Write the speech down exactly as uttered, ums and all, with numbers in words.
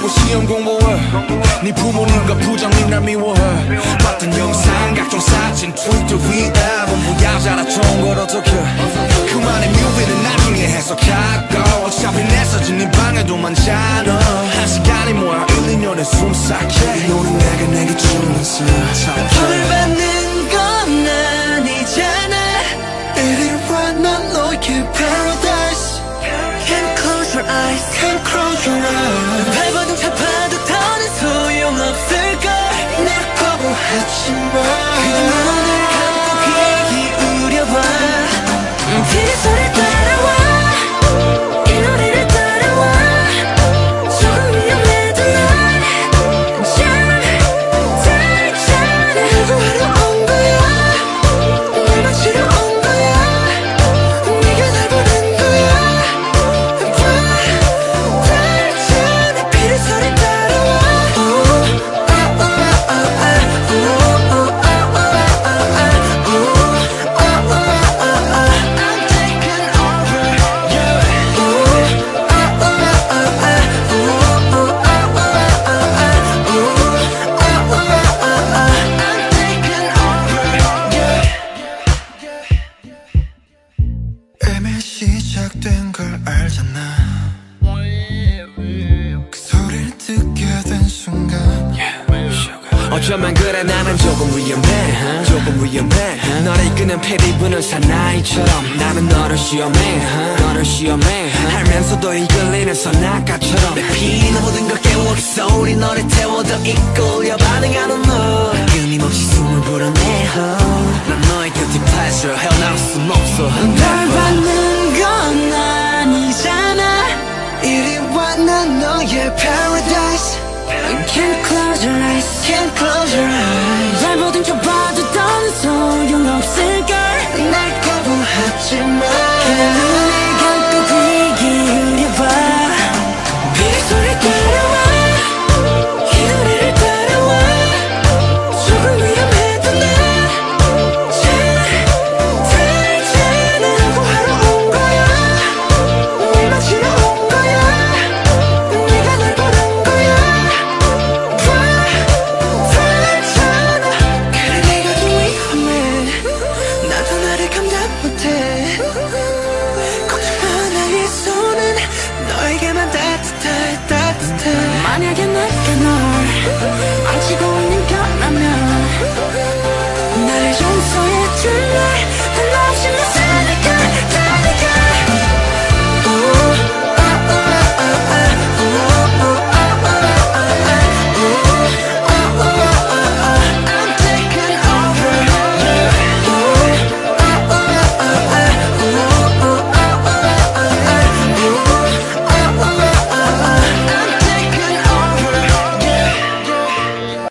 자꾸 시험 공부해. 네 부모님과 부장님 날 미워해. 봤던 영상 각종 사진 트위터 위에 전부 여자라 좋은 걸 어떡해. 그만의 뮤비는 나중에 해석하고 어차피 내 사진 네 방에도 많잖아. 한 시간이 뭐야 일, 이 년에 숨삭해. 이 노래 내가 내게 주면서 벌 받는 건 아니잖아. 이리 와 난 너의 paradise. Can't close your eyes, can't close your eyes. 밟아도 잡아도 더는 소용없을걸. 날 거부하지마. 그냥 눈을 감고 귀 기울여봐. 피리 소리 따라와. 이 노래를 따라와. 조금 위험해도 난 참 잘잖아. 누구하러 온 거야. 날 마치러 온 거야. 네가 날 보낸 거야. 봐 달잖아. 피리 소리 따라와. 이미 시작된 걸 알잖아. 그 소리를 듣게 된 순간 어쩌면 그래 나는 조금 위험해 조금 위험해. 너를 이끄는 패리 부는 사나이처럼 나는 너를 시험해 너를 시험해. 알면서도 이끌리는 선악가처럼 내 피는 모든 걸 깨워 그 소리 너를 태워 더 이끌려 반응하는 너. 끊임없이 숨을 불어내어. 난 너의 guilty pleasure 헤어나올 순 없어. 널 받는 건 아니잖아. 이리 와 난 너의 paradise. Can't close your eyes, can't close your eyes. 날 보든 켜봐도 더는 소용없을걸. 날 거부하지마. 그냥 눈을